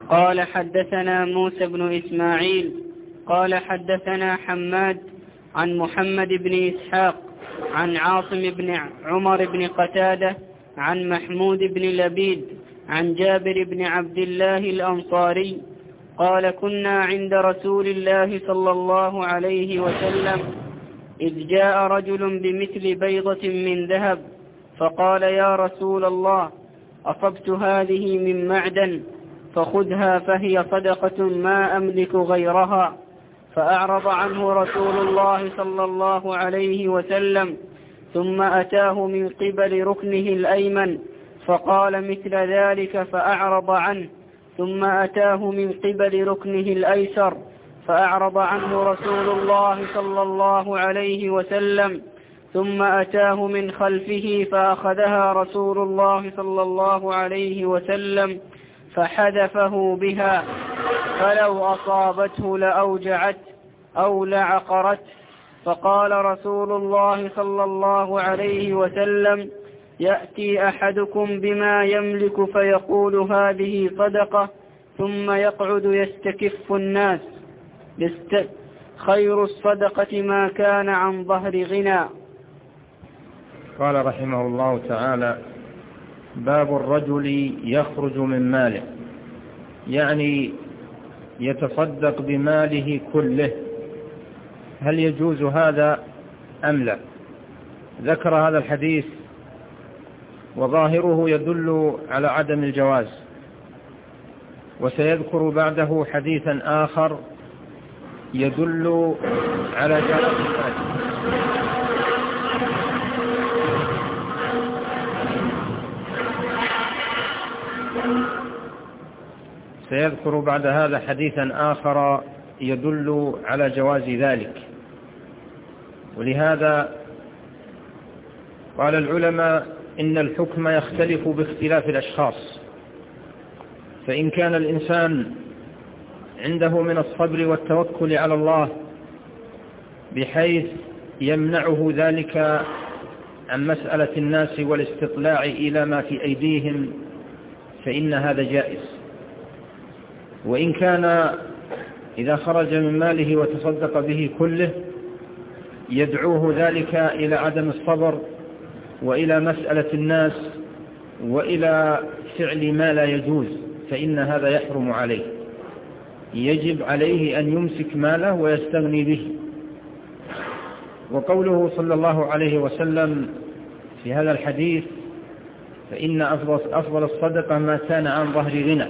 قال حدثنا موسى بن إسماعيل قال حدثنا حماد عن محمد بن إسحاق عن عاصم بن عمر بن قتادة عن محمود بن لبيد عن جابر بن عبد الله الأنصاري قال كنا عند رسول الله صلى الله عليه وسلم إذ جاء رجل بمثل بيضة من ذهب فقال يا رسول الله أصبت هذه من معدن فخذها فهي صدقة ما أملك غيرها. فأعرض عنه رسول الله صلى الله عليه وسلم ثم أتاه من قبل ركنه الأيمن فقال مثل ذلك فأعرض عنه ثم أتاه من قبل ركنه الأيسر فأعرض عنه رسول الله صلى الله عليه وسلم ثم أتاه من خلفه فأخذها رسول الله صلى الله عليه وسلم فحدفه بها فلو أصابته لأوجعت أو لعقرت. فقال رسول الله صلى الله عليه وسلم يأتي أحدكم بما يملك فيقول هذه صدقة ثم يقعد يستكف الناس خير الصدقة ما كان عن ظهر غنى. قال رحمه الله تعالى باب الرجل يخرج من ماله، يعني يتصدق بماله كله، هل يجوز هذا أم لا؟ ذكر هذا الحديث وظاهره يدل على عدم الجواز، وسيذكر بعده حديثا آخر يدل على جواز ذلك. سيذكر بعد هذا حديثا آخر يدل على جواز ذلك. ولهذا قال العلماء إن الحكم يختلف باختلاف الأشخاص، فإن كان الإنسان عنده من الصبر والتوكل على الله بحيث يمنعه ذلك عن مسألة الناس والاستطلاع إلى ما في أيديهم فإن هذا جائز. وإن كان إذا خرج من ماله وتصدق به كله يدعوه ذلك إلى عدم الصبر وإلى مسألة الناس وإلى فعل ما لا يجوز، فإن هذا يحرم عليه، يجب عليه أن يمسك ماله ويستغني به. وقوله صلى الله عليه وسلم في هذا الحديث فإن أفضل الصدقة ما كان عن ظهر غنى،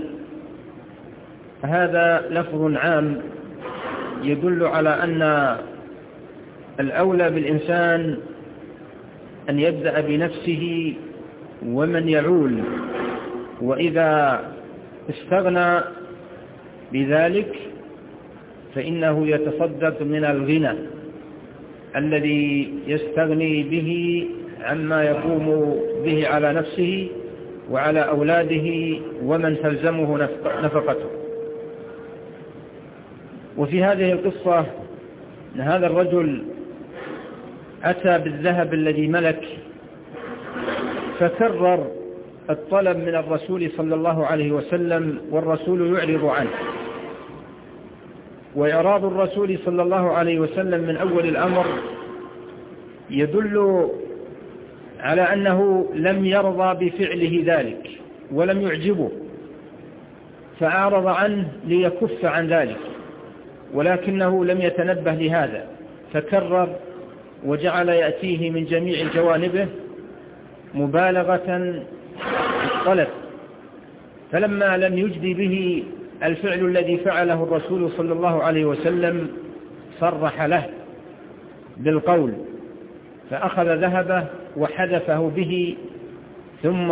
هذا لفظ عام يدل على أن الأولى بالإنسان أن يبدأ بنفسه ومن يعول، وإذا استغنى بذلك فإنه يتصدق من الغنى الذي يستغني به عما يقوم به على نفسه وعلى أولاده ومن تلزمه نفقته. وفي هذه القصة أن هذا الرجل أتى بالذهب الذي ملك فكرر الطلب من الرسول صلى الله عليه وسلم والرسول يعرض عنه. وإعراض الرسول صلى الله عليه وسلم من أول الأمر يدل على أنه لم يرضى بفعله ذلك ولم يعجبه، فأعرض عنه ليكف عن ذلك، ولكنه لم يتنبه لهذا فكرر وجعل يأتيه من جميع جوانبه مبالغة الطلب. فلما لم يجدي به الفعل الذي فعله الرسول صلى الله عليه وسلم صرح له بالقول، فأخذ ذهبه وحذفه به، ثم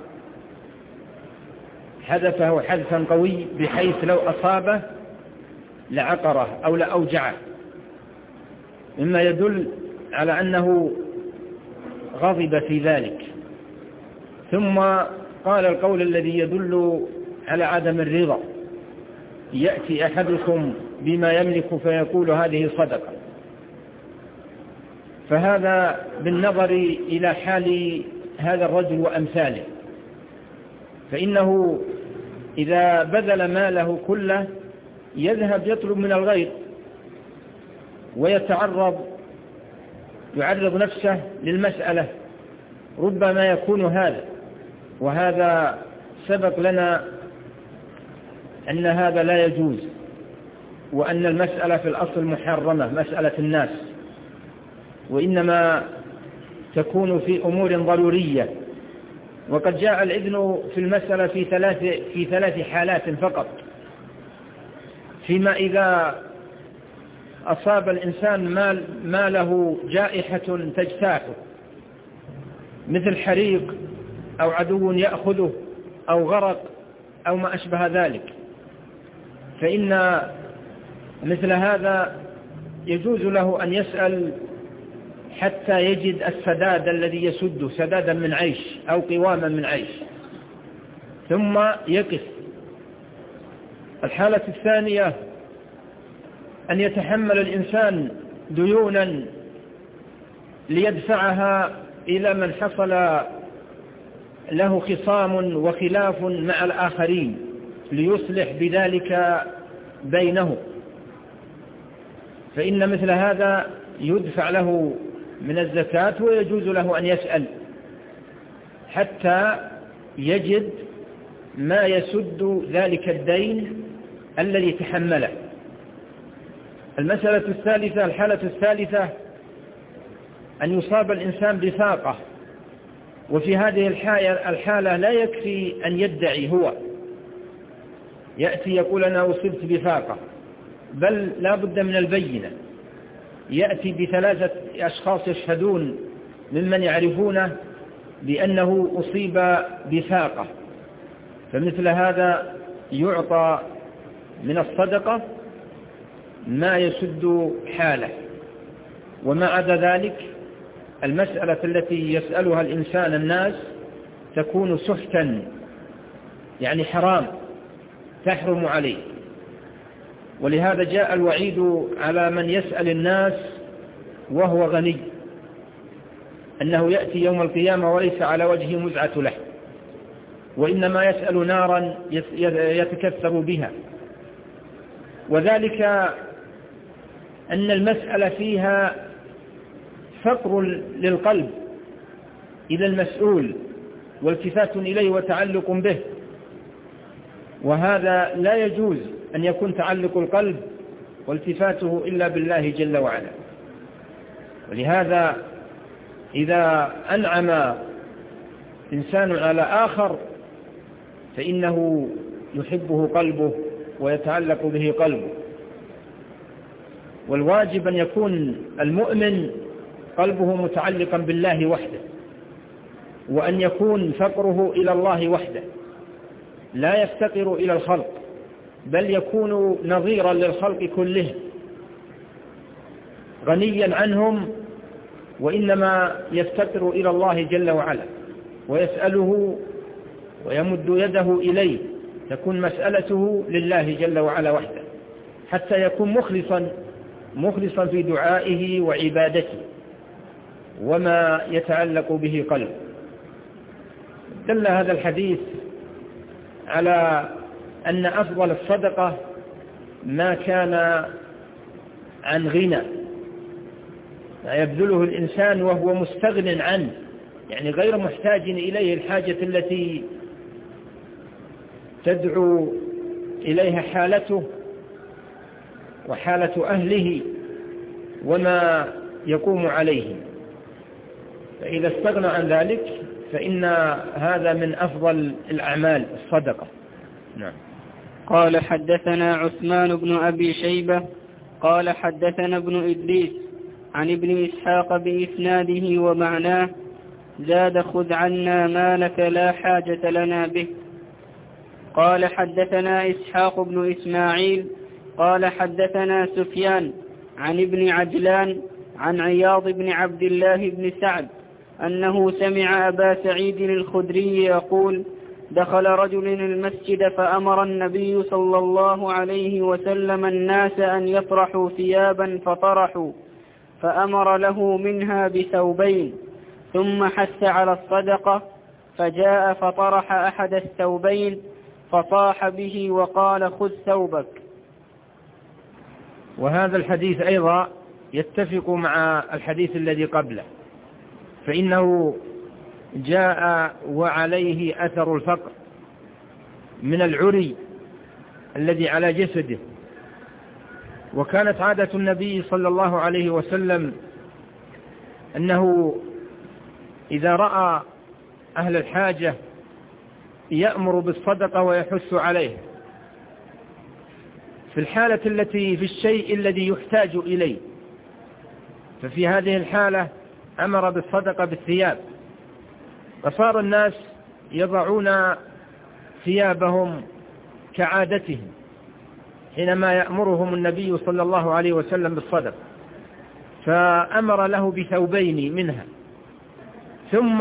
حذفه حذفا قوي بحيث لو أصابه لعقره أو لأوجعه، مما يدل على أنه غضب في ذلك. ثم قال القول الذي يدل على عدم الرضا: يأتي أحدكم بما يملك فيقول هذه صدقة. فهذا بالنظر إلى حال هذا الرجل وأمثاله، فإنه إذا بذل ماله كله يذهب يطلب من الغير ويعرض نفسه للمسألة، ربما يكون هذا، وهذا سبق لنا أن هذا لا يجوز، وأن المسألة في الأصل محرمة، مسألة الناس، وإنما تكون في أمور ضرورية. وقد جاء الإذن في المسألة في ثلاث حالات فقط: فيما إذا أصاب الإنسان ماله جائحة تجتاحه مثل حريق أو عدو يأخذه أو غرق أو ما أشبه ذلك، فإن مثل هذا يجوز له أن يسأل حتى يجد السداد الذي يسده، سدادا من عيش أو قواما من عيش، ثم يقف. الحالة الثانية أن يتحمل الإنسان ديونا ليدفعها إلى من حصل له خصام وخلاف مع الآخرين ليصلح بذلك بينه، فإن مثل هذا يدفع له من الزكاة، ويجوز له أن يسأل حتى يجد ما يسد ذلك الدين الذي تحمله. المسألة الثالثة، الحالة الثالثة، أن يصاب الإنسان بفاقة، وفي هذه الحالة لا يكفي أن يدعي هو يأتي يقول أنا أصبت بفاقة، بل لا بد من البينة، يأتي بثلاثة أشخاص يشهدون ممن يعرفونه بأنه أصيب بفاقة، فمثل هذا يعطى من الصدقة ما يسد حاله. وما عدا ذلك المسألة التي يسألها الإنسان الناس تكون سحتا، يعني حرام، تحرم عليه. ولهذا جاء الوعيد على من يسأل الناس وهو غني، أنه يأتي يوم القيامة وليس على وجهه مزعة لحم، وإنما يسأل نارا يتكثر بها. وذلك أن المسألة فيها فقر للقلب إلى المسؤول والتفات إليه وتعلق به، وهذا لا يجوز أن يكون تعلق القلب والتفاته إلا بالله جل وعلا. ولهذا إذا أنعم إنسان على آخر فإنه يحبه قلبه ويتعلق به قلبه. والواجب أن يكون المؤمن قلبه متعلقا بالله وحده، وأن يكون فقره إلى الله وحده، لا يفتقر إلى الخلق، بل يكون نظيرا للخلق كلهم، غنيا عنهم، وإنما يفتقر إلى الله جل وعلا ويسأله ويمد يده إليه، تكون مسألته لله جل وعلا وحده، حتى يكون مخلصا في دعائه وعبادته وما يتعلق به قلبه. دل هذا الحديث على أن أفضل الصدقة ما كان عن غنى يبذله الإنسان وهو مستغن عنه، يعني غير محتاج إليه الحاجة التي تدعو إليها حالته وحالة أهله وما يقوم عليه. فإذا استغنى عن ذلك فإن هذا من أفضل الأعمال الصدقة. نعم. قال حدثنا عثمان بن أبي شيبة قال حدثنا ابن إدريس عن ابن إسحاق بإسناده ومعناه: زاد خذ عنا مالك لا حاجة لنا به. قال حدثنا إسحاق بن إسماعيل قال حدثنا سفيان عن ابن عجلان عن عياض بن عبد الله بن سعد أنه سمع أبا سعيد الخدري يقول: دخل رجل المسجد فأمر النبي صلى الله عليه وسلم الناس أن يطرحوا ثيابا فطرحوا، فأمر له منها بثوبين، ثم حث على الصدقة، فجاء فطرح أحد الثوبين، فصاح به وقال خذ ثوبك. وهذا الحديث أيضا يتفق مع الحديث الذي قبله، فإنه جاء وعليه أثر الفقر من العري الذي على جسده. وكانت عادة النبي صلى الله عليه وسلم أنه إذا رأى أهل الحاجة يأمر بالصدقة ويحث عليه في الحالة التي في الشيء الذي يحتاج إليه. ففي هذه الحالة أمر بالصدقة بالثياب، فصار الناس يضعون ثيابهم كعادتهم حينما يأمرهم النبي صلى الله عليه وسلم بالصدقة، فأمر له بثوبين منها. ثم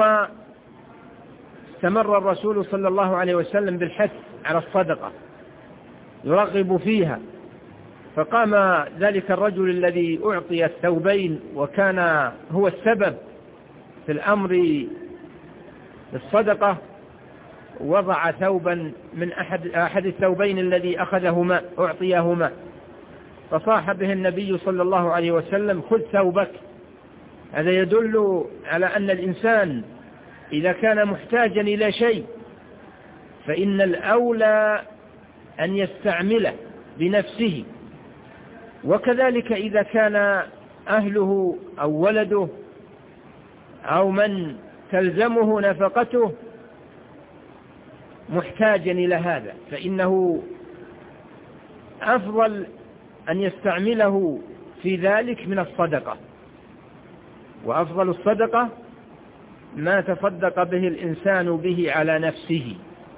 استمر الرسول صلى الله عليه وسلم بالحث على الصدقة يرغب فيها، فقام ذلك الرجل الذي أعطي الثوبين وكان هو السبب في الأمر بالصدقة، وضع ثوبا من أحد الثوبين الذي أخذهما أعطيهما، فصاح به النبي صلى الله عليه وسلم خذ ثوبك. هذا يدل على أن الإنسان إذا كان محتاجا إلى شيء فإن الأولى أن يستعمله بنفسه، وكذلك إذا كان أهله أو ولده أو من تلزمه نفقته محتاجا إلى هذا فإنه أفضل أن يستعمله في ذلك من الصدقة. وأفضل الصدقة ما تصدق به الإنسان به على نفسه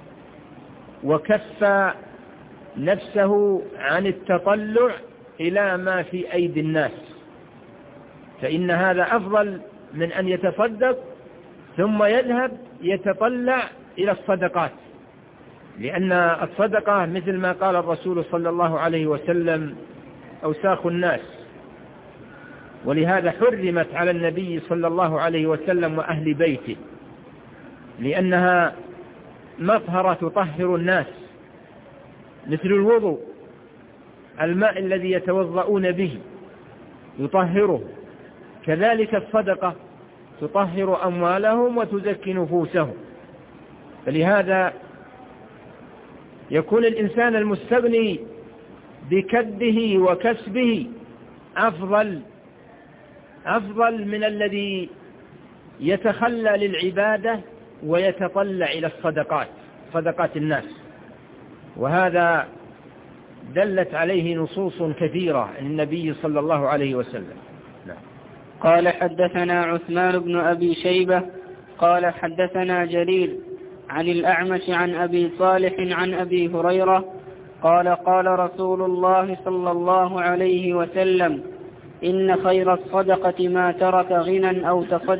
وكف نفسه عن التطلع إلى ما في أيدي الناس، فإن هذا أفضل من أن يتصدق ثم يذهب يتطلع إلى الصدقات، لأن الصدقة مثل ما قال الرسول صلى الله عليه وسلم أوساخ الناس، ولهذا حرمت على النبي صلى الله عليه وسلم وأهل بيته، لأنها مطهرة تطهر الناس، مثل الوضوء، الماء الذي يتوضؤون به يطهره، كذلك الصدقة تطهر أموالهم وتزكي نفوسهم. فلهذا يكون الإنسان المستغني بكده وكسبه أفضل من الذي يتخلى للعبادة ويتطلع إلى صدقات الناس، وهذا دلت عليه نصوص كثيرة عن النبي صلى الله عليه وسلم. قال حدثنا عثمان بن أبي شيبة قال حدثنا جرير عن الأعمش عن أبي صالح عن أبي هريرة قال قال رسول الله صلى الله عليه وسلم إن خير الصدقة ما ترك غنى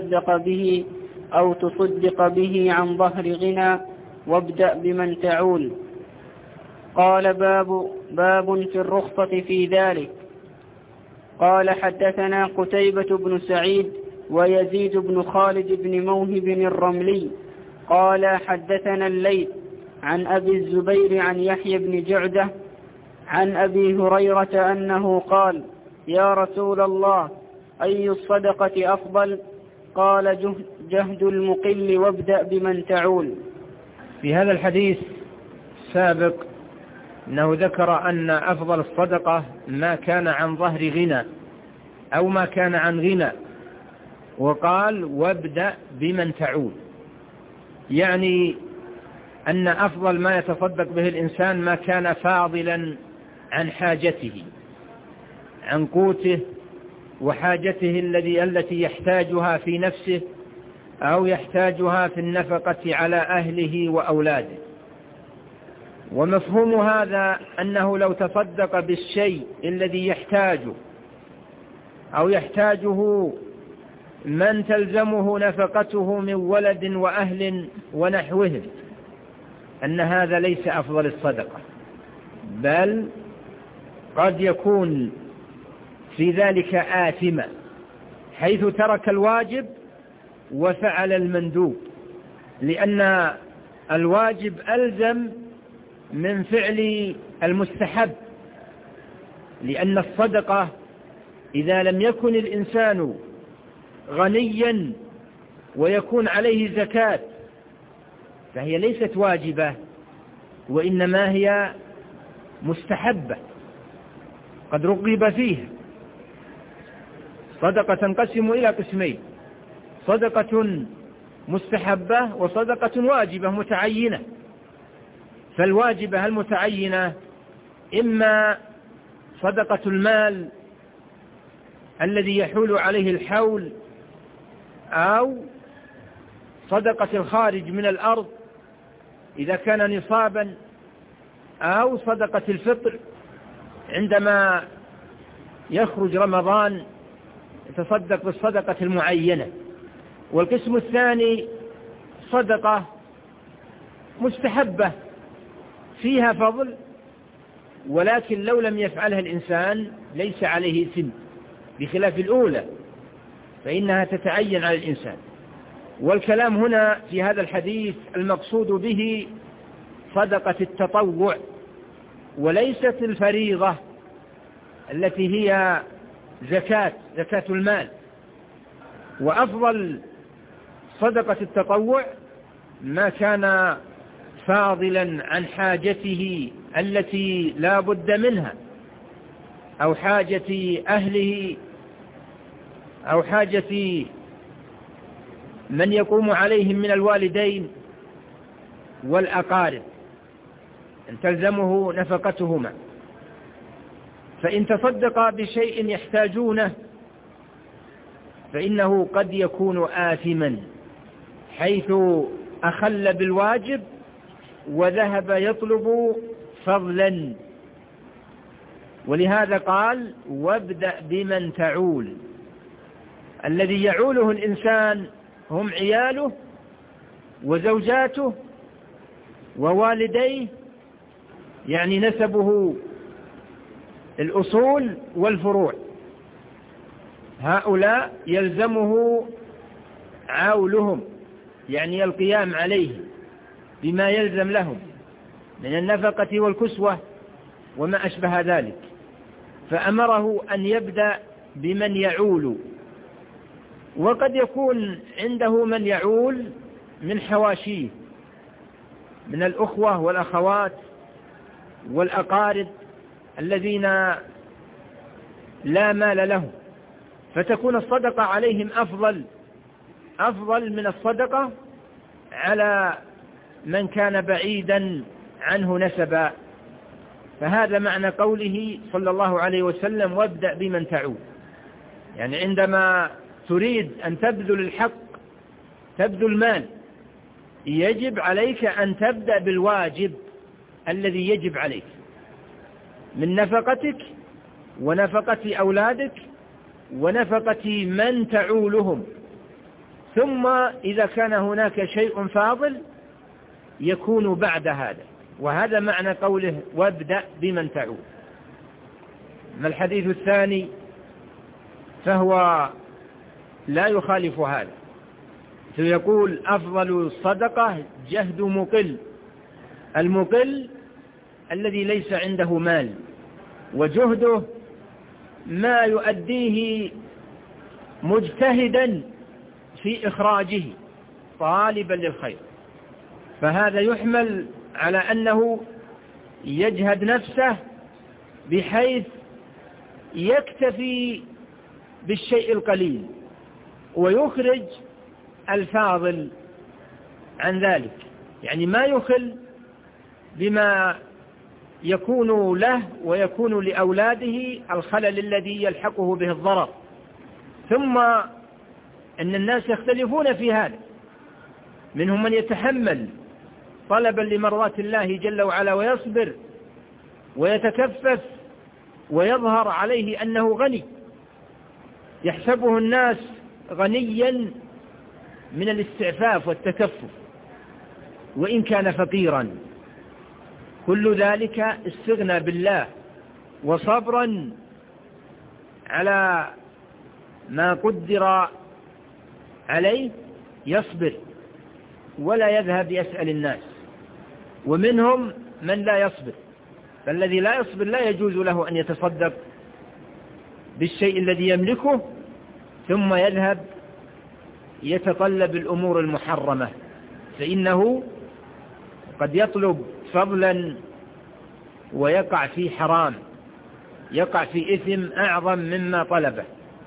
أو تصدق به عن ظهر غنى وابدأ بمن تعول. قال باب في الرخصة في ذلك. قال حدثنا قتيبة بن سعيد ويزيد بن خالد بن موهب الرملي قال حدثنا الليث عن أبي الزبير عن يحيى بن جعدة عن أبي هريرة أنه قال يا رسول الله أي الصدقة أفضل؟ قال جهد المقل وابدأ بمن تعول. في هذا الحديث السابق أنه ذكر أن أفضل الصدقة ما كان عن ظهر غنى أو ما كان عن غنى، وقال وابدأ بمن تعول، يعني أن أفضل ما يتصدق به الإنسان ما كان فاضلا عن حاجته، عن قوته وحاجته التي يحتاجها في نفسه أو يحتاجها في النفقة على أهله وأولاده. ومفهوم هذا أنه لو تصدق بالشيء الذي يحتاجه أو يحتاجه من تلزمه نفقته من ولد وأهل ونحوهم، أن هذا ليس أفضل الصدقة، بل قد يكون في ذلك آثما، حيث ترك الواجب وفعل المندوب، لأن الواجب ألزم من فعل المستحب، لأن الصدقة إذا لم يكن الإنسان غنيا ويكون عليه زكاة فهي ليست واجبة، وإنما هي مستحبة قد رغب فيها. صدقة تنقسم إلى قسمين: صدقة مستحبة وصدقة واجبة متعينة. فالواجبة المتعينة إما صدقة المال الذي يحول عليه الحول، أو صدقة الخارج من الأرض إذا كان نصابا، أو صدقة الفطر عندما يخرج رمضان يتصدق بالصدقة المعينة. والقسم الثاني صدقة مستحبة فيها فضل، ولكن لو لم يفعلها الإنسان ليس عليه إثم، بخلاف الأولى فإنها تتعين على الإنسان. والكلام هنا في هذا الحديث المقصود به صدقة التطوع وليست الفريضة التي هي زكاة المال. وأفضل صدقة التطوع ما كان فاضلا عن حاجته التي لا بد منها، أو حاجة أهله، أو حاجة من يقوم عليهم من الوالدين والأقارب أن تلزمه نفقتهما. فإن تصدق بشيء يحتاجونه فإنه قد يكون آثما، حيث أخل بالواجب وذهب يطلب فضلا. ولهذا قال: وابدأ بمن تعول. الذي يعوله الإنسان هم عياله وزوجاته ووالديه، يعني نسبه الأصول والفروع. هؤلاء يلزمه عولهم، يعني القيام عليه بما يلزم لهم من النفقة والكسوة وما أشبه ذلك. فأمره أن يبدأ بمن يعول. وقد يكون عنده من يعول من حواشيه، من الأخوة والأخوات والأقارب الذين لا مال لهم، فتكون الصدقة عليهم أفضل من الصدقة على من كان بعيدا عنه نسبا. فهذا معنى قوله صلى الله عليه وسلم: وابدأ بمن تعول. يعني عندما تريد أن تبذل الحق، تبذل مال، يجب عليك أن تبدأ بالواجب الذي يجب عليك من نفقتك ونفقة أولادك ونفقة من تعولهم، ثم إذا كان هناك شيء فاضل يكون بعد هذا. وهذا معنى قوله: وابدأ بمن تعول. ما الحديث الثاني فهو لا يخالف هذا، فيقول: أفضل الصدقة جهد مقل. المقل الذي ليس عنده مال، وجهده ما يؤديه مجتهدا في إخراجه طالبا للخير. فهذا يحمل على أنه يجهد نفسه بحيث يكتفي بالشيء القليل ويخرج الفاضل عن ذلك، يعني ما يخل بما يكون له ويكون لأولاده الخلل الذي يلحقه به الضرر. ثم أن الناس يختلفون في هذا، منهم من يتحمل طلبا لمرضات الله جل وعلا ويصبر ويتكفف ويظهر عليه أنه غني، يحسبه الناس غنيا من الاستعفاف والتكفف وإن كان فقيرا. كل ذلك استغنى بالله وصبرا على ما قدر عليه، يصبر ولا يذهب يسأل الناس. ومنهم من لا يصبر، فالذي لا يصبر لا يجوز له أن يتصدق بالشيء الذي يملكه ثم يذهب يتطلب الأمور المحرمة، فإنه قد يطلب فضلا ويقع في حرام، يقع في إثم أعظم مما طلبه.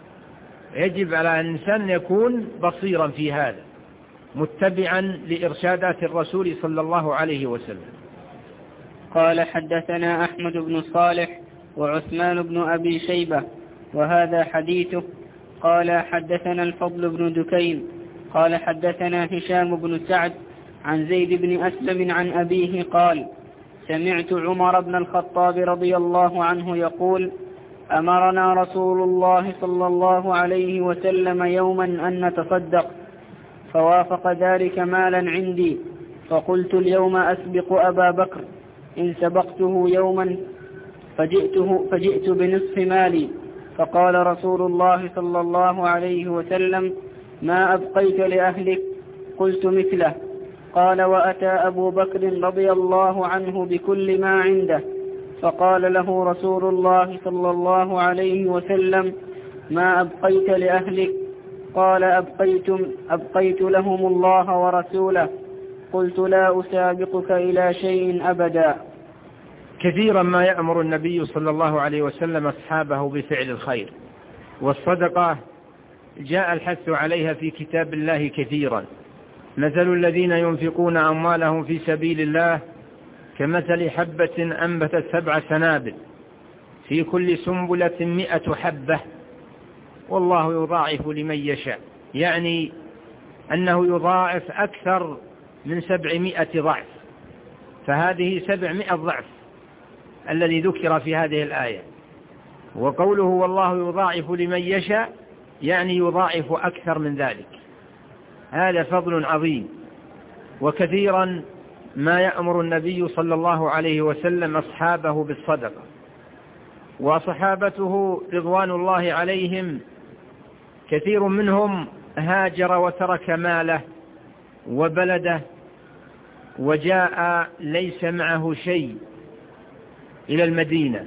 يجب على الإنسان يكون بصيرا في هذا متبعا لإرشادات الرسول صلى الله عليه وسلم. قال حدثنا أحمد بن صالح وعثمان بن أبي شيبة وهذا حديثه. قال حدثنا الفضل بن دكين قال حدثنا هشام بن سعد عن زيد بن أسلم عن أبيه قال سمعت عمر بن الخطاب رضي الله عنه يقول أمرنا رسول الله صلى الله عليه وسلم يوما أن نتصدق، فوافق ذلك مالا عندي، فقلت اليوم أسبق أبا بكر، إن سبقته يوما فجئت بنصف مالي، فقال رسول الله صلى الله عليه وسلم ما أبقيت لأهلك؟ قلت مثله. قال وأتى أبو بكر رضي الله عنه بكل ما عنده، فقال له رسول الله صلى الله عليه وسلم ما أبقيت لأهلك؟ قال أبقيت لهم الله ورسوله. قلت لا أسابقك إلى شيء أبدا. كثيرا ما يأمر النبي صلى الله عليه وسلم أصحابه بفعل الخير، والصدقة جاء الحث عليها في كتاب الله كثيرا. مثل الذين ينفقون أموالهم في سبيل الله كمثل حبة أنبتت 7 سنابل في كل سنبلة 100 حبة والله يضاعف لمن يشاء، يعني أنه يضاعف أكثر من 700 ضعف، فهذه 700 ضعف الذي ذكر في هذه الآية. وقوله والله يضاعف لمن يشاء يعني يضاعف أكثر من ذلك. هذا فضل عظيم. وكثيرا ما يأمر النبي صلى الله عليه وسلم أصحابه بالصدقة، وصحابته رضوان الله عليهم كثير منهم هاجر وترك ماله وبلده وجاء ليس معه شيء إلى المدينة،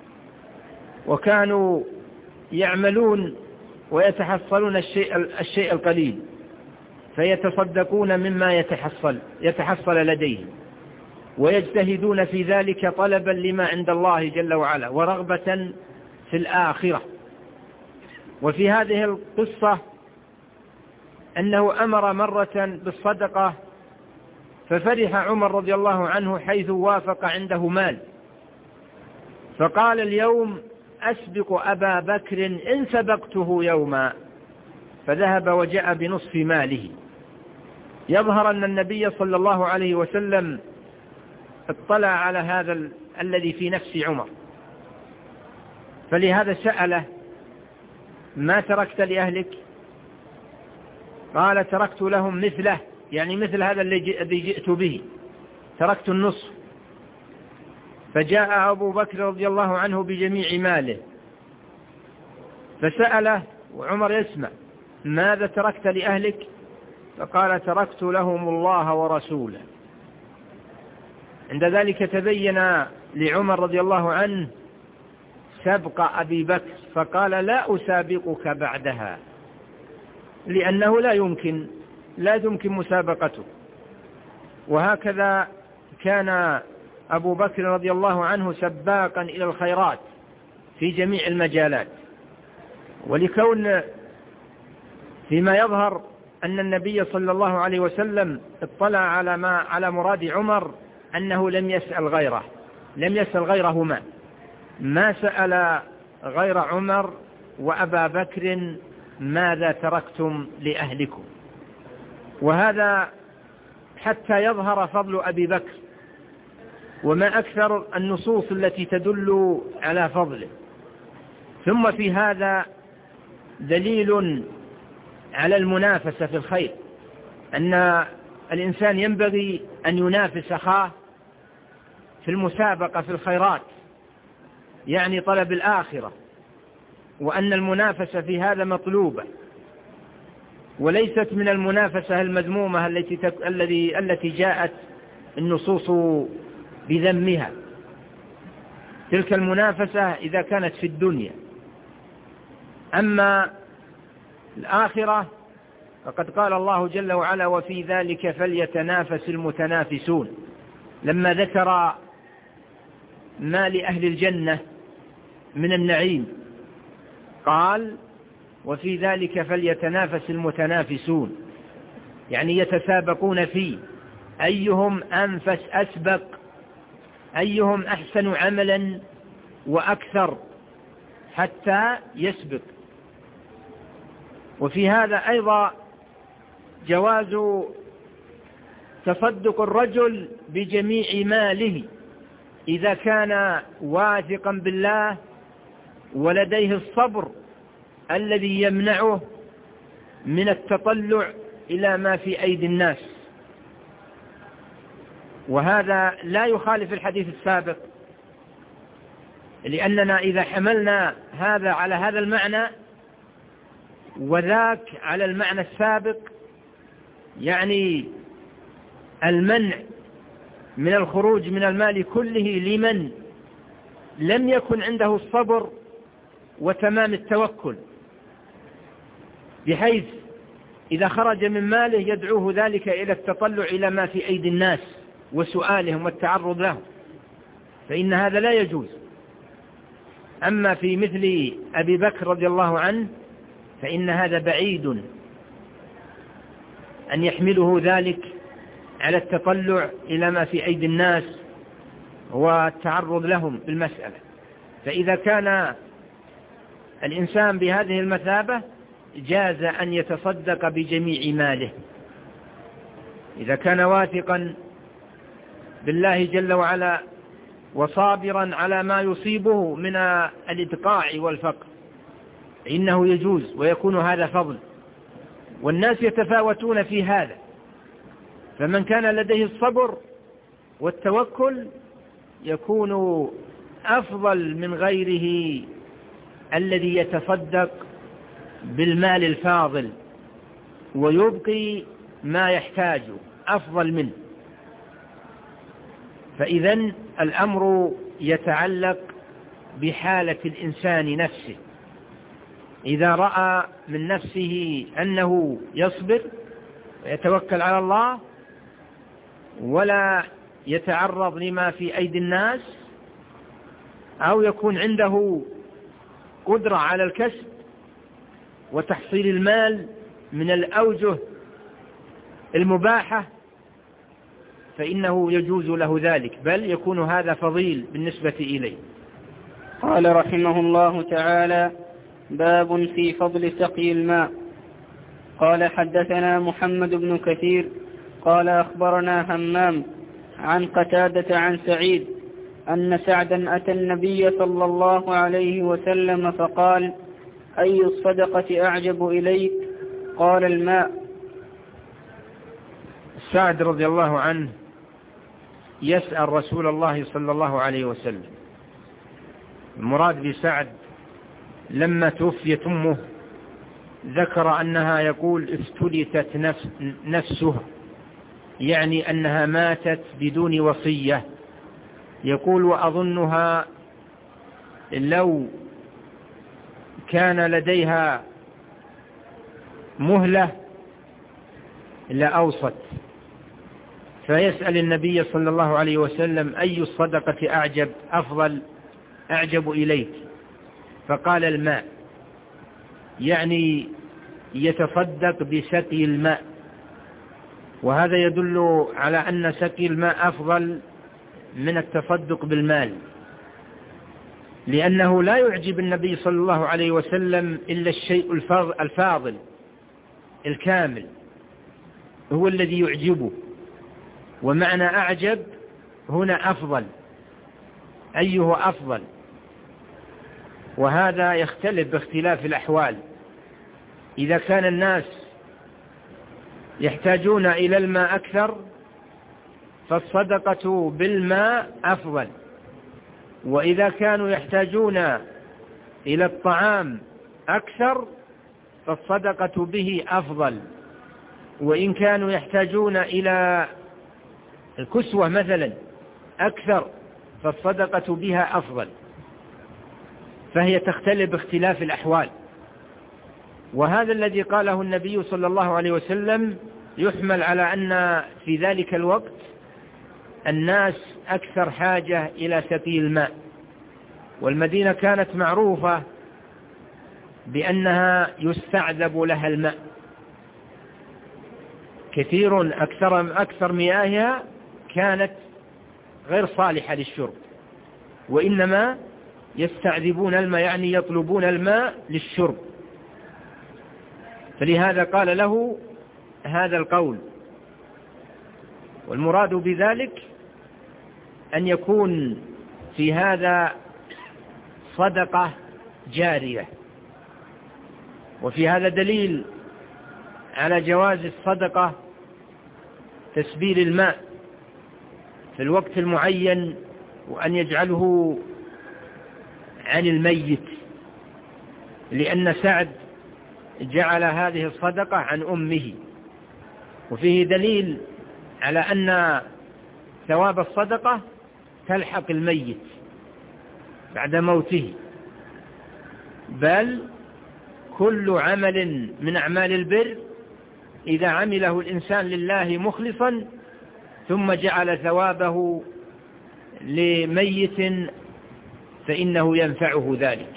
وكانوا يعملون ويتحصلون الشيء القليل فيتصدقون مما يتحصل لديهم، ويجتهدون في ذلك طلبا لما عند الله جل وعلا ورغبة في الآخرة. وفي هذه القصة أنه أمر مرة بالصدقة ففرح عمر رضي الله عنه حيث وافق عنده مال، فقال اليوم أسبق أبا بكر إن سبقته يوما، فذهب وجاء بنصف ماله. يظهر أن النبي صلى الله عليه وسلم اطلع على هذا الذي في نفس عمر، فلهذا سأله ما تركت لأهلك؟ قال تركت لهم مثله، يعني مثل هذا الذي جئت به، تركت النصف. فجاء أبو بكر رضي الله عنه بجميع ماله فسأله وعمر يسمع ماذا تركت لأهلك؟ فقال تركت لهم الله ورسوله. عند ذلك تبين لعمر رضي الله عنه سبق أبي بكر، فقال لا أسابقك بعدها، لأنه لا يمكن مسابقته. وهكذا كان أبو بكر رضي الله عنه سباقا إلى الخيرات في جميع المجالات. ولكون فيما يظهر أن النبي صلى الله عليه وسلم اطلع على مراد عمر أنه لم يسأل غيرهما، ما سأل غير عمر وأبا بكر ماذا تركتم لأهلكم. وهذا حتى يظهر فضل أبي بكر، وما أكثر النصوص التي تدل على فضله. ثم في هذا دليل على المنافسة في الخير، أن الإنسان ينبغي أن ينافس أخاه في المسابقة في الخيرات، يعني طلب الآخرة، وأن المنافسة في هذا مطلوبة، وليست من المنافسة المذمومة التي جاءت النصوص بذمها. تلك المنافسة إذا كانت في الدنيا. أما الآخرة فقد قال الله جل وعلا: وفي ذلك فليتنافس المتنافسون، لما ذكر ما لأهل الجنة من النعيم قال: وفي ذلك فليتنافس المتنافسون، يعني يتسابقون فيه، أيهم أنفس أسبق، أيهم أحسن عملا وأكثر حتى يسبق. وفي هذا أيضا جواز تصدق الرجل بجميع ماله إذا كان واثقا بالله ولديه الصبر الذي يمنعه من التطلع إلى ما في أيدي الناس. وهذا لا يخالف الحديث السابق، لأننا إذا حملنا هذا على هذا المعنى وذاك على المعنى السابق، يعني المنع من الخروج من المال كله لمن لم يكن عنده الصبر وتمام التوكل، بحيث إذا خرج من ماله يدعوه ذلك إلى التطلع إلى ما في أيدي الناس وسؤالهم والتعرض لهم، فإن هذا لا يجوز. أما في مثل أبي بكر رضي الله عنه فإن هذا بعيد أن يحمله ذلك على التطلع إلى ما في أيدي الناس والتعرض لهم بالمسألة. فإذا كان الإنسان بهذه المثابة جاز أن يتصدق بجميع ماله إذا كان واثقا بالله جل وعلا وصابرا على ما يصيبه من الإدقاع والفقر، إنه يجوز ويكون هذا فضل، والناس يتفاوتون في هذا، فمن كان لديه الصبر والتوكل يكون أفضل من غيره الذي يتصدق بالمال الفاضل ويبقي ما يحتاج، أفضل منه. فإذن الأمر يتعلق بحالة الإنسان نفسه، إذا رأى من نفسه أنه يصبر ويتوكل على الله ولا يتعرض لما في أيدي الناس، أو يكون عنده قدرة على الكسب وتحصيل المال من الأوجه المباحة، فإنه يجوز له ذلك، بل يكون هذا فضيل بالنسبة إليه. قال رحمه الله تعالى: باب في فضل سقي الماء. قال: حدثنا محمد بن كثير قال: أخبرنا همام عن قتادة عن سعيد أن سعدا أتى النبي صلى الله عليه وسلم فقال: أي الصدقة أعجب إليك؟ قال: الماء. سعد رضي الله عنه يسأل رسول الله صلى الله عليه وسلم. المراد بسعد لما توفيت أمه ذكر أنها يقول افتلتت نفسها، يعني أنها ماتت بدون وصية. يقول: وأظنها لو كان لديها مهلة لأوصت. فيسأل النبي صلى الله عليه وسلم: أي الصدقة أعجب إليك؟ فقال: الماء، يعني يتصدق بسقي الماء. وهذا يدل على أن سقي الماء أفضل من التصدق بالمال، لأنه لا يعجب النبي صلى الله عليه وسلم إلا الشيء الفاضل الكامل هو الذي يعجبه. ومعنى أعجب هنا أفضل، أيه أفضل، وهذا يختلف باختلاف الأحوال. إذا كان الناس يحتاجون إلى الماء أكثر فالصدقة بالماء أفضل، وإذا كانوا يحتاجون إلى الطعام أكثر فالصدقة به أفضل، وإن كانوا يحتاجون إلى الكسوة مثلا أكثر فالصدقة بها أفضل، فهي تختلف باختلاف الأحوال. وهذا الذي قاله النبي صلى الله عليه وسلم يحمل على أن في ذلك الوقت الناس أكثر حاجة إلى سقي الماء، والمدينة كانت معروفة بأنها يستعذب لها الماء كثير، أكثر مياهها كانت غير صالحة للشرب، وإنما يستعذبون الماء، يعني يطلبون الماء للشرب. فلهذا قال له هذا القول. والمراد بذلك أن يكون في هذا صدقة جارية. وفي هذا دليل على جواز الصدقة تسبيل الماء في الوقت المعين، وأن يجعله عن الميت، لأن سعد جعل هذه الصدقة عن أمه. وفيه دليل على أن ثواب الصدقة تلحق الميت بعد موته، بل كل عمل من أعمال البر إذا عمله الإنسان لله مخلصا ثم جعل ثوابه لميت فإنه ينفعه ذلك،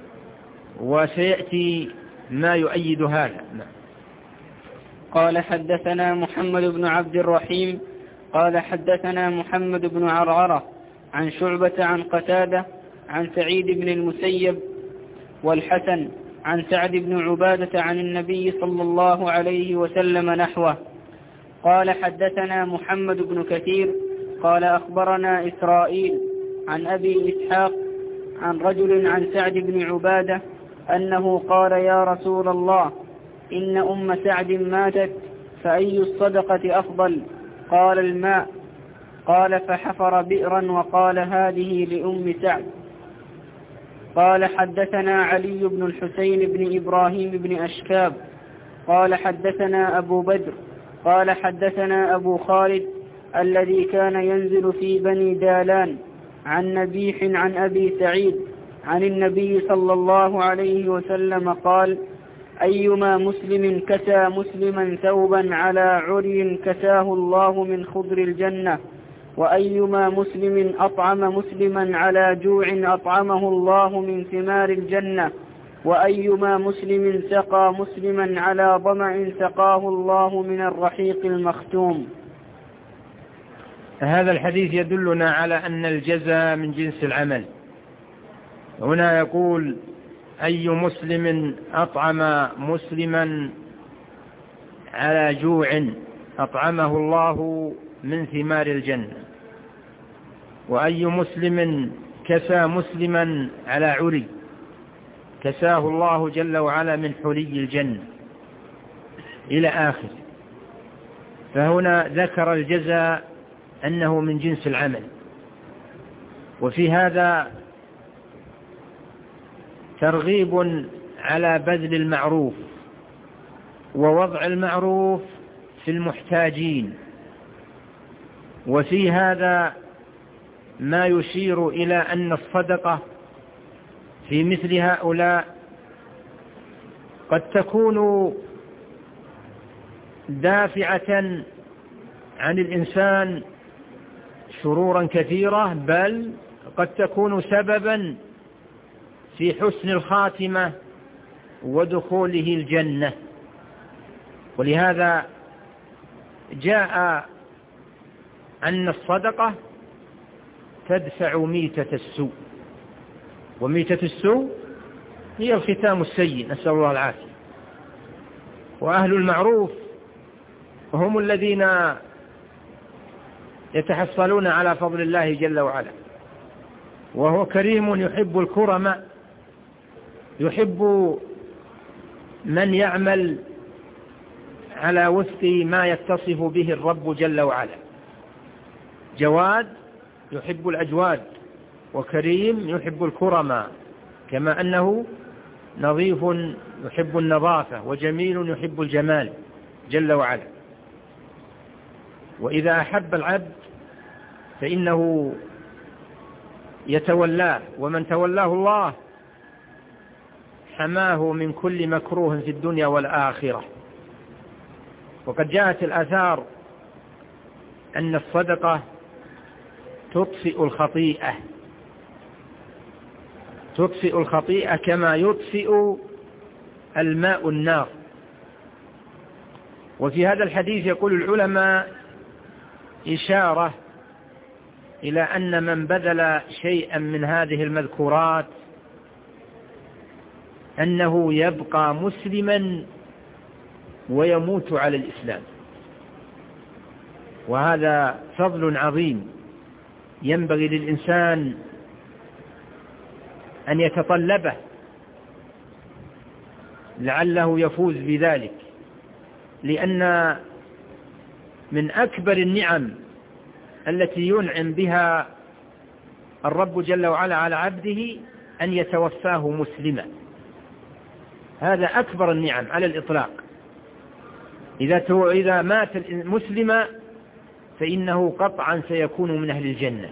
وسيأتي ما يؤيد هذا. قال حدثنا محمد بن عبد الرحيم قال حدثنا محمد بن عرعرة عن شعبة عن قتادة عن سعيد بن المسيب والحسن عن سعد بن عبادة عن النبي صلى الله عليه وسلم نحوه. قال حدثنا محمد بن كثير قال أخبرنا إسرائيل عن أبي إسحاق عن رجل عن سعد بن عبادة أنه قال يا رسول الله إن أم سعد ماتت فأي الصدقة أفضل؟ قال الماء. قال فحفر بئرا وقال هذه لأم سعد. قال حدثنا علي بن الحسين بن إبراهيم بن أشكاب قال حدثنا أبو بدر قال حدثنا أبو خالد الذي كان ينزل في بني دالان عن نبيح عن أبي سعيد عن النبي صلى الله عليه وسلم قال أيما مسلم كسى مسلما ثوبا على عري كساه الله من خضر الجنة، وأيما مسلم أطعم مسلما على جوع أطعمه الله من ثمار الجنة، وأيما مسلم سقى مسلما على ظمأ سقاه الله من الرحيق المختوم. هذا الحديث يدلنا على أن الجزاء من جنس العمل. هنا يقول أي مسلم أطعم مسلما على جوع أطعمه الله من ثمار الجنة، وأي مسلم كسى مسلما على عري كساه الله جل وعلا من حلي الجنة إلى آخر. فهنا ذكر الجزاء أنه من جنس العمل. وفي هذا ترغيب على بذل المعروف ووضع المعروف في المحتاجين، وفي هذا ما يشير إلى أن الصدقة في مثل هؤلاء قد تكون دافعة عن الإنسان شرورا كثيرة، بل قد تكون سببا في حسن الخاتمة ودخوله الجنة. ولهذا جاء أن الصدقة تدفع ميتة السوء، وميتة السوء هي الختام السيء، نسأل الله العافية. وأهل المعروف هم الذين يتحصلون على فضل الله جل وعلا، وهو كريم يحب الكرم، يحب من يعمل على وفق ما يتصف به الرب جل وعلا. جواد يحب الأجواد، وكريم يحب الكرم، كما أنه نظيف يحب النظافة، وجميل يحب الجمال جل وعلا. وإذا أحب العبد فإنه يتولاه، ومن تولاه الله حماه من كل مكروه في الدنيا والآخرة. وقد جاءت الآثار أن الصدقة تطفئ الخطيئة كما يطفئ الماء النار. وفي هذا الحديث يقول العلماء إشارة إلى أن من بذل شيئا من هذه المذكورات أنه يبقى مسلما ويموت على الإسلام، وهذا فضل عظيم ينبغي للإنسان أن يتطلبه لعله يفوز بذلك، لأن من أكبر النعم التي ينعم بها الرب جل وعلا على عبده أن يتوفاه مسلما. هذا أكبر النعم على الإطلاق. إذا مات مسلما فإنه قطعا سيكون من أهل الجنة،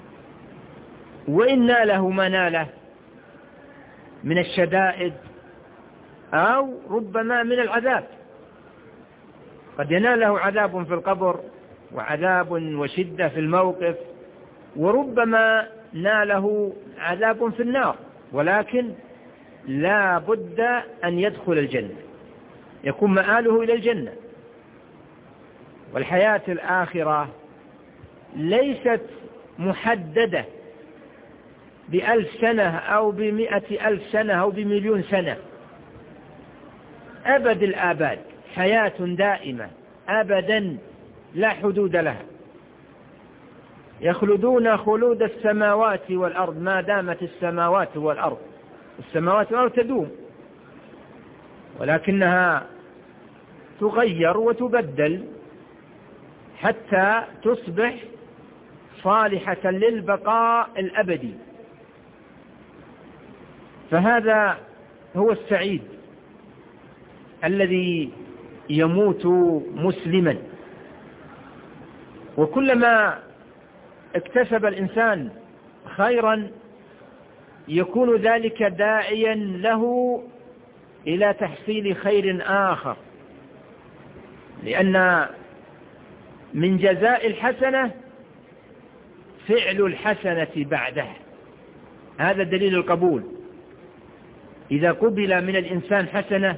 وإن ناله ما ناله من الشدائد أو ربما من العذاب. قد يناله عذاب في القبر وعذاب وشدة في الموقف، وربما ناله عذاب في النار، ولكن لا بد أن يدخل الجنة، يكون مآله إلى الجنة. والحياة الآخرة ليست محددة ب1000 سنة أو ب100,000 سنة أو ب1,000,000 سنة، أبد الآباد، حياة دائمة أبدا لا حدود لها، يخلدون خلود السماوات والأرض ما دامت السماوات والأرض. السماوات والأرض تدوم، ولكنها تغير وتبدل حتى تصبح صالحة للبقاء الأبدي. فهذا هو السعيد الذي يموت مسلما. وكلما اكتسب الإنسان خيرا يكون ذلك داعيا له إلى تحصيل خير آخر، لأن من جزاء الحسنة فعل الحسنة بعدها. هذا دليل القبول. إذا قبل من الإنسان حسنة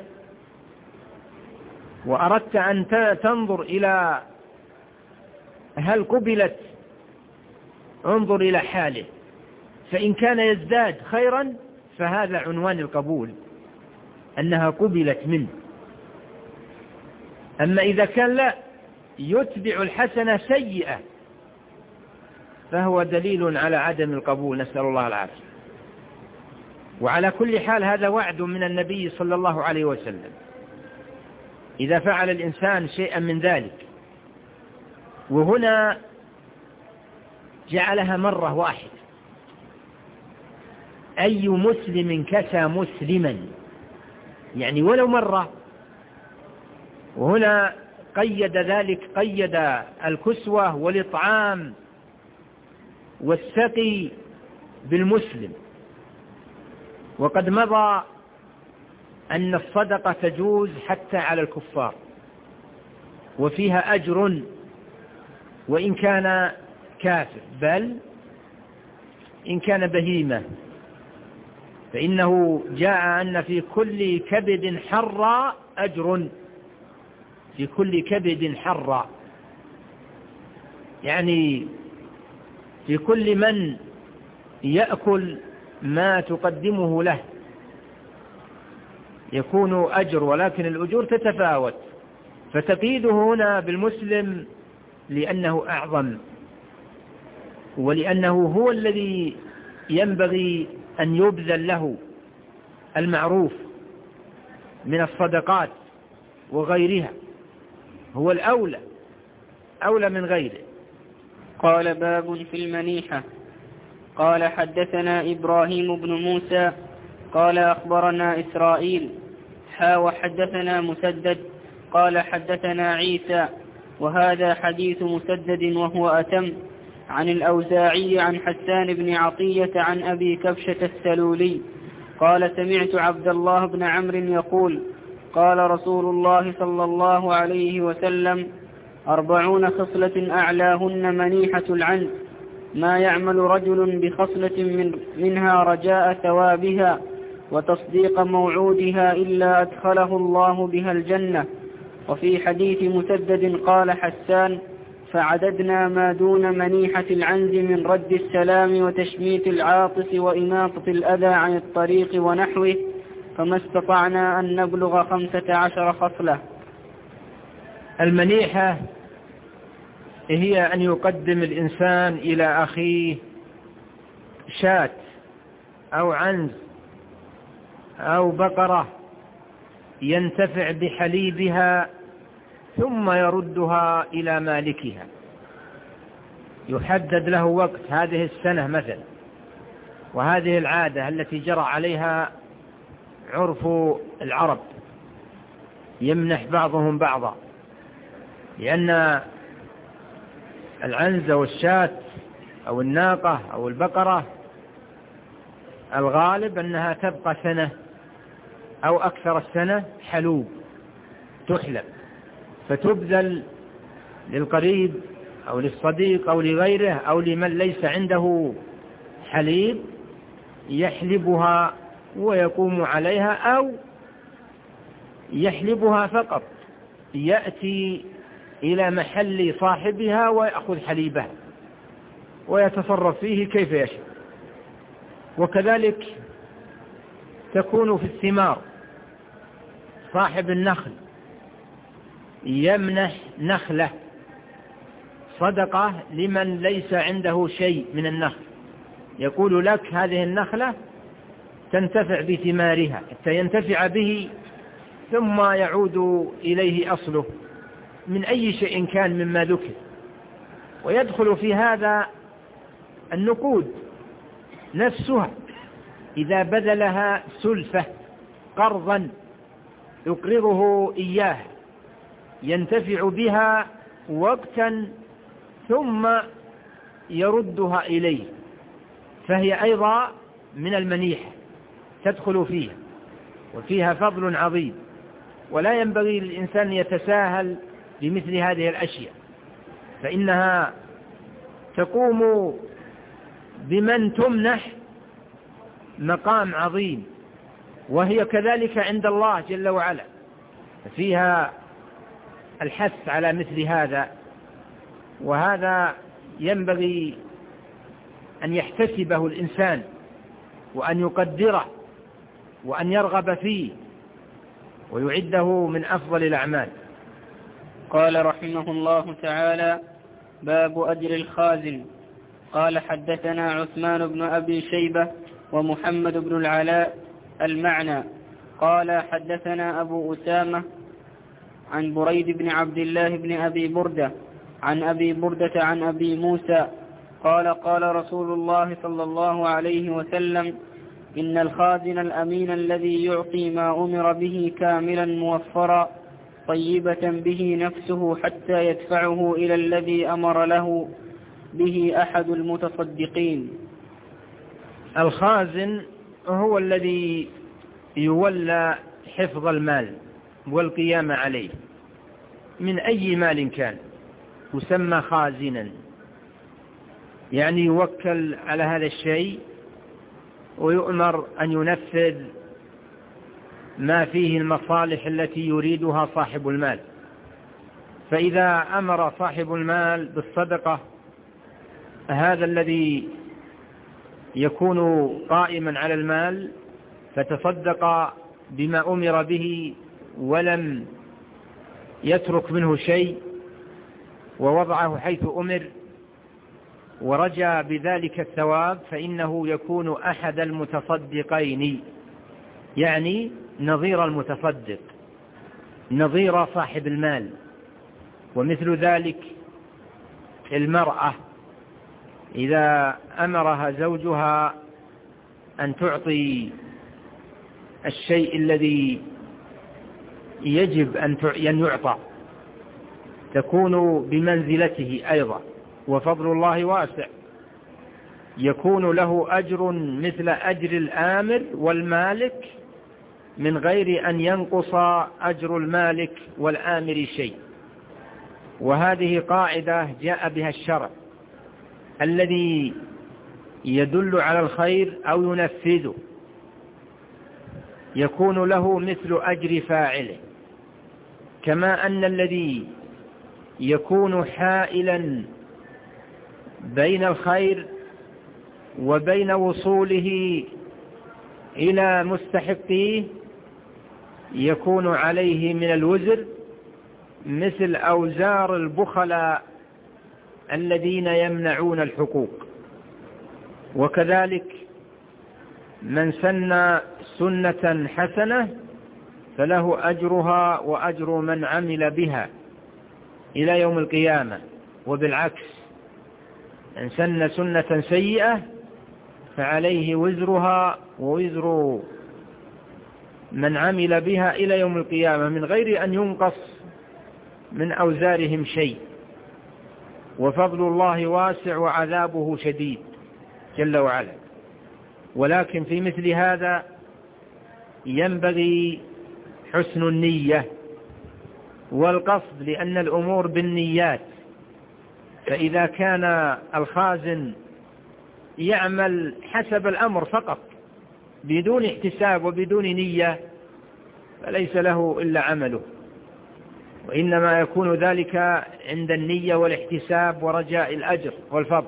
وأردت أن تنظر إلى هل قبلت، انظر إلى حاله، فإن كان يزداد خيرا فهذا عنوان القبول، أنها قبلت منه. أما إذا كان لا يتبع الحسنة سيئة فهو دليل على عدم القبول، نسأل الله العافية. وعلى كل حال هذا وعد من النبي صلى الله عليه وسلم، إذا فعل الإنسان شيئا من ذلك، وهنا جعلها مرة واحدة، أي مسلم كسى مسلما، يعني ولو مرة. وهنا قيد ذلك، قيد الكسوة والإطعام والسقي بالمسلم. وقد مضى أن الصدقة تجوز حتى على الكفار، وفيها أجر وإن كان كافر، بل إن كان بهيمة، فإنه جاء أن في كل كبد حرى أجر، في كل كبد حرى، يعني في كل من يأكل ما تقدمه له يكون أجر، ولكن الأجور تتفاوت. فتقيده هنا بالمسلم لأنه أعظم، ولأنه هو الذي ينبغي أن يبذل له المعروف من الصدقات وغيرها، هو الأولى، أولى من غيره. قال باب في المنيحة. قال حدثنا إبراهيم بن موسى قال أخبرنا إسرائيل وحدثنا مسدد قال حدثنا عيسى، وهذا حديث مسدد وهو أتم، عن الأوزاعي عن حسان بن عطية عن أبي كبشة السلولي قال سمعت عبد الله بن عمرو يقول قال رسول الله صلى الله عليه وسلم 40 خصلة أعلاهن منيحة العنز ما يعمل رجل بخصلة منها رجاء ثوابها وتصديق موعودها إلا أدخله الله بها الجنة. وفي حديث مسدد قال حسان فعددنا ما دون منيحة العنز من رد السلام وتشميت العاطس وإماطة الأذى عن الطريق ونحوه فما استطعنا أن نبلغ 15 خصلة. المنيحة هي أن يقدم الإنسان إلى أخيه شاة أو عنز أو بقرة ينتفع بحليبها ثم يردها إلى مالكها، يحدد له وقت هذه السنة مثلا، وهذه العادة التي جرى عليها عرف العرب يمنح بعضهم بعضا، لأن العنز أو الشاة أو الناقة أو البقرة الغالب أنها تبقى سنة أو أكثر السنة حلوب تحلب، فتبذل للقريب أو للصديق أو لغيره أو لمن ليس عنده حليب يحلبها ويقوم عليها، أو يحلبها فقط يأتي إلى محل صاحبها ويأخذ حليبها ويتصرف فيه كيف يشاء. وكذلك تكون في الثمار، صاحب النخل يمنح نخلة صدقة لمن ليس عنده شيء من النخل، يقول لك هذه النخلة تنتفع بثمارها حتى ينتفع به ثم يعود إليه أصله من أي شيء كان مما ذكر. ويدخل في هذا النقود نفسها إذا بذلها سلفة قرضا يقرضه إياه ينتفع بها وقتا ثم يردها إليه، فهي أيضا من المنيحة تدخل فيها وفيها فضل عظيم. ولا ينبغي للإنسان يتساهل بمثل هذه الأشياء، فإنها تقوم بمن تمنح مقام عظيم، وهي كذلك عند الله جل وعلا، فيها الحث على مثل هذا. وهذا ينبغي أن يحتسبه الإنسان وأن يقدره وأن يرغب فيه ويعده من أفضل الأعمال. قال رحمه الله تعالى: باب أجر الخازن. قال حدثنا عثمان بن أبي شيبة ومحمد بن العلاء المعنى. قال حدثنا أبو أسامة عن بريد بن عبد الله بن أبي بردة عن أبي بردة عن أبي موسى قال قال رسول الله صلى الله عليه وسلم: إن الخازن الأمين الذي يعطي ما أمر به كاملا موفرا طيبة به نفسه حتى يدفعه إلى الذي أمر له به أحد المتصدقين. الخازن هو الذي يولى حفظ المال والقيام عليه من أي مال كان، يسمى خازنا، يعني يوكل على هذا الشيء ويؤمر أن ينفذ ما فيه المصالح التي يريدها صاحب المال. فإذا أمر صاحب المال بالصدقة، هذا الذي يكون قائما على المال فتصدق بما أمر به ولم يترك منه شيء ووضعه حيث أمر ورجى بذلك الثواب، فإنه يكون أحد المتصدقين، يعني نظير المتصدق، نظير صاحب المال. ومثل ذلك المرأة إذا أمرها زوجها أن تعطي الشيء الذي يجب أن يعطى تكون بمنزلته أيضا، وفضل الله واسع، يكون له أجر مثل أجر الآمر والمالك من غير أن ينقص أجر المالك والآمر شيء. وهذه قاعدة جاء بها الشرع، الذي يدل على الخير أو ينفذه يكون له مثل أجر فاعله، كما أن الذي يكون حائلا بين الخير وبين وصوله إلى مستحقيه يكون عليه من الوزر مثل أوزار البخلاء الذين يمنعون الحقوق. وكذلك من سن سنة حسنة فله أجرها وأجر من عمل بها إلى يوم القيامة، وبالعكس من سن سنة سيئة فعليه وزرها ووزر من عمل بها إلى يوم القيامة من غير أن ينقص من أوزارهم شيء. وفضل الله واسع وعذابه شديد جل وعلا. ولكن في مثل هذا ينبغي حسن النية والقصد، لأن الأمور بالنيات. فإذا كان الخازن يعمل حسب الأمر فقط بدون احتساب وبدون نية فليس له إلا عمله، وإنما يكون ذلك عند النية والاحتساب ورجاء الأجر والفضل.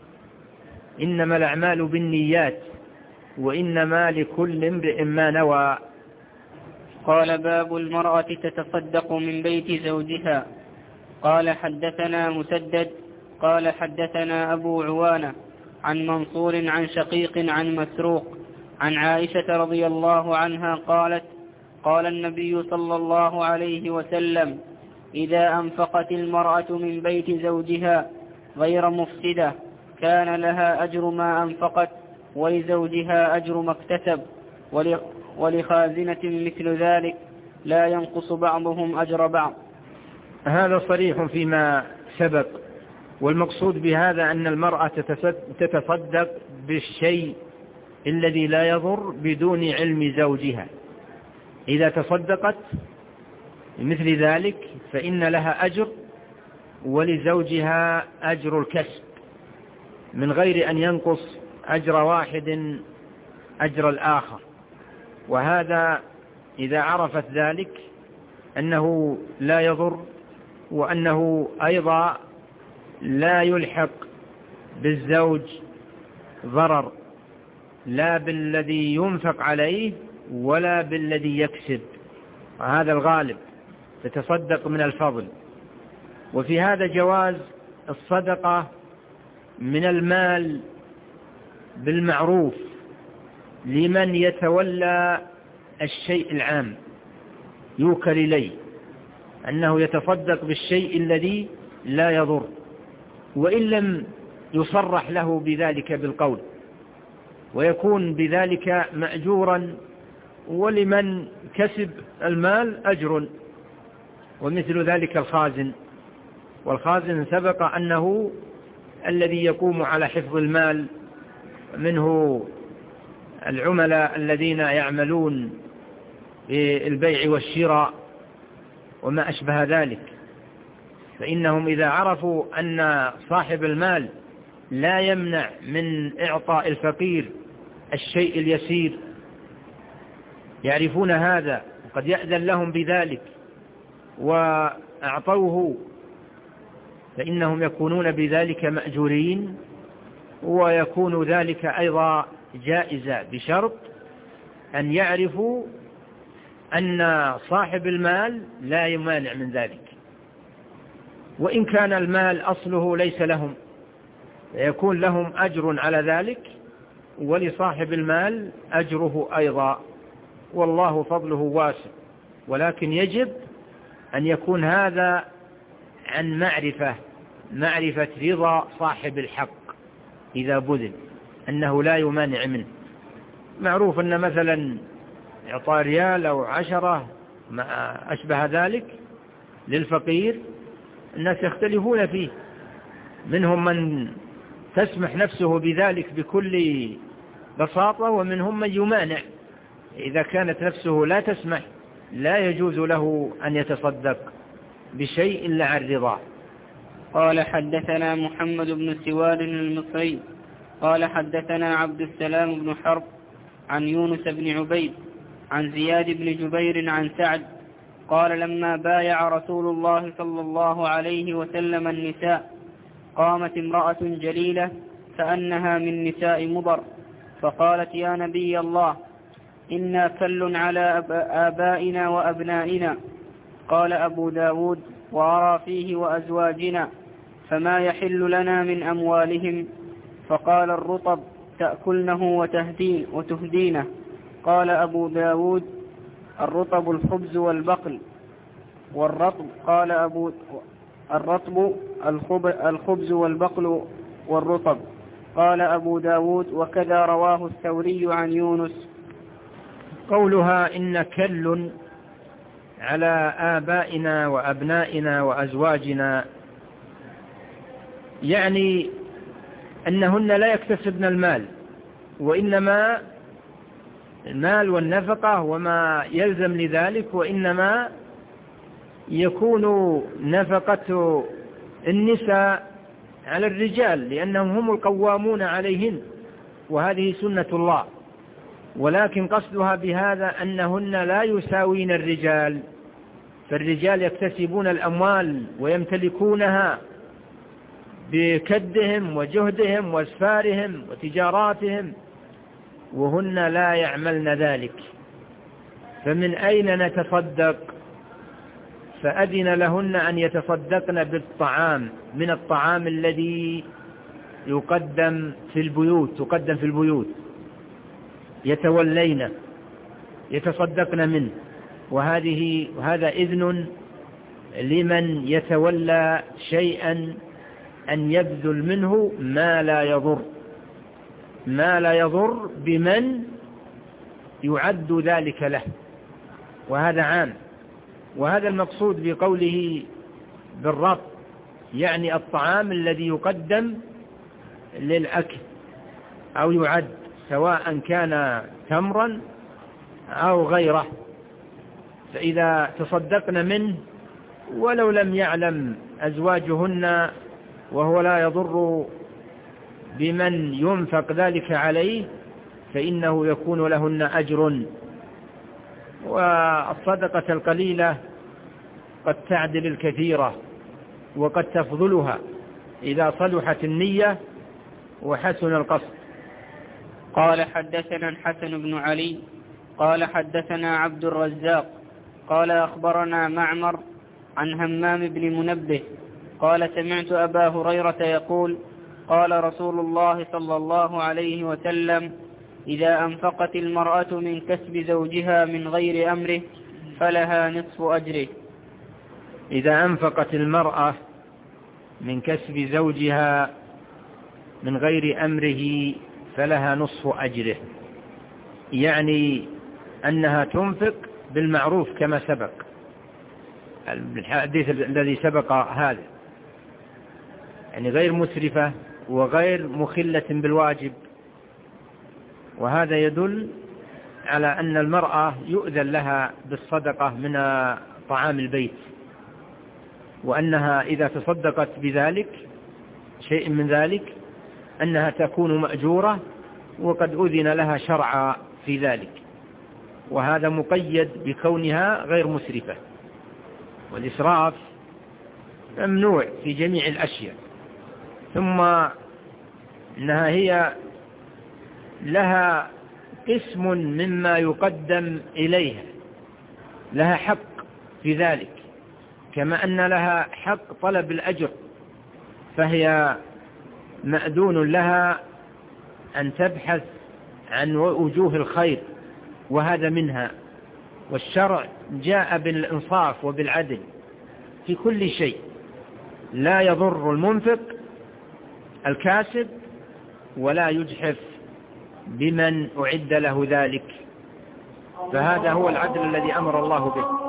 إنما الأعمال بالنيات وإنما لكل امرئ ما نوى. قال: باب المرأة تتصدق من بيت زوجها. قال: حدثنا مسدد قال: حدثنا أبو عوانة عن منصور عن شقيق عن مسروق عن عائشة رضي الله عنها قالت: قال النبي صلى الله عليه وسلم: إذا أنفقت المرأة من بيت زوجها غير مفسدة كان لها أجر ما أنفقت ولزوجها أجر ما اكتسب، ولخازنة مثل ذلك لا ينقص بعضهم أجر بعض. هذا صريح فيما سبق، والمقصود بهذا أن المرأة تتصدق بالشيء الذي لا يضر بدون علم زوجها. إذا تصدقت مثل ذلك فإن لها أجر ولزوجها أجر الكسب من غير أن ينقص أجر واحد أجر الآخر. وهذا إذا عرفت ذلك أنه لا يضر، وأنه أيضا لا يلحق بالزوج ضرر لا بالذي ينفق عليه ولا بالذي يكسب، وهذا الغالب، تتصدق من الفضل. وفي هذا جواز الصدقة من المال بالمعروف لمن يتولى الشيء العام يوكل إليه، أنه يتصدق بالشيء الذي لا يضر، وإن لم يصرح له بذلك بالقول، ويكون بذلك مأجورا، ولمن كسب المال أجر. ومثل ذلك الخازن، والخازن سبق أنه الذي يقوم على حفظ المال، منه العملاء الذين يعملون بالبيع والشراء وما أشبه ذلك، فإنهم إذا عرفوا أن صاحب المال لا يمنع من إعطاء الفقير الشيء اليسير، يعرفون هذا وقد يأذن لهم بذلك وأعطوه، فإنهم يكونون بذلك مأجورين، ويكون ذلك أيضا جائزة بشرط أن يعرفوا أن صاحب المال لا يمانع من ذلك. وإن كان المال أصله ليس لهم يكون لهم أجر على ذلك، ولصاحب المال أجره أيضا، والله فضله واسع. ولكن يجب أن يكون هذا عن معرفة رضا صاحب الحق إذا بذل، أنه لا يمانع منه. معروف أن مثلا إعطاء ريال أو 10 ما أشبه ذلك للفقير الناس يختلفون فيه، منهم من تسمح نفسه بذلك بكل بساطة، ومنهم من يمانع. إذا كانت نفسه لا تسمح لا يجوز له أن يتصدق بشيء إلا عن رضاه. قال حدثنا محمد بن سواد المصري قال حدثنا عبد السلام بن حرب عن يونس بن عبيد عن زياد بن جبير عن سعد قال لما بايع رسول الله صلى الله عليه وسلم النساء قامت امرأة جليلة كأنها من نساء مضر فقالت يا نبي الله إنا كل على آبائنا وأبنائنا. قال أبو داود وأرى فيه وأزواجنا فما يحل لنا من أموالهم. فقال الرطب تأكلنه وتهدينه. قال أبو داود الرطب الخبز والبقل والرطب. قال الرطب الخبز والبقل والرطب. قال أبو داود وكذا رواه الثوري عن يونس. قولها إن كل على آبائنا وأبنائنا وأزواجنا يعني أنهن لا يكتسبن المال، وإنما المال والنفقة وما يلزم لذلك، وإنما يكون نفقة النساء على الرجال لأنهم هم القوامون عليهن، وهذه سنة الله. ولكن قصدها بهذا أنهن لا يساوين الرجال، فالرجال يكتسبون الأموال ويمتلكونها بكدهم وجهدهم واسفارهم وتجاراتهم، وهن لا يعملن ذلك. فمن أين نتصدق؟ فأذن لهن أن يتصدقن بالطعام، من الطعام الذي يقدم في البيوت يتولين يتصدقن منه، وهذا إذن لمن يتولى شيئا أن يبذل منه ما لا يضر بمن يعد ذلك له، وهذا عام. وهذا المقصود بقوله بالرطب، يعني الطعام الذي يقدم للأكل أو يعد، سواء كان تمرا أو غيره. فإذا تصدقن منه ولو لم يعلم أزواجهن وهو لا يضر بمن ينفق ذلك عليه، فإنه يكون لهن أجر. والصدقة القليلة قد تعدل الكثيرة وقد تفضلها إذا صلحت النية وحسن القصد. قال حدثنا الحسن بن علي قال حدثنا عبد الرزاق قال أخبرنا معمر عن همام بن منبه قال سمعت أبا هريرة يقول قال رسول الله صلى الله عليه وسلم إذا أنفقت المرأة من كسب زوجها من غير أمره فلها نصف أجره. إذا أنفقت المرأة من كسب زوجها من غير أمره فلها نصف أجره، يعني أنها تنفق بالمعروف كما سبق الحديث الذي سبق هذا، يعني غير مسرفة وغير مخلة بالواجب. وهذا يدل على أن المرأة يؤذن لها بالصدقة من طعام البيت، وأنها إذا تصدقت بذلك شيء من ذلك أنها تكون مأجورة، وقد أذن لها شرعا في ذلك. وهذا مقيد بكونها غير مسرفة، والإسراف ممنوع في جميع الأشياء. ثم إنها هي لها قسم مما يقدم إليها، لها حق في ذلك، كما أن لها حق طلب الأجر، فهي مأذون لها أن تبحث عن وجوه الخير، وهذا منها. والشرع جاء بالإنصاف وبالعدل في كل شيء، لا يضر المنفق الكاسب ولا يجحف بمن أعد له ذلك، فهذا هو العدل الذي أمر الله به.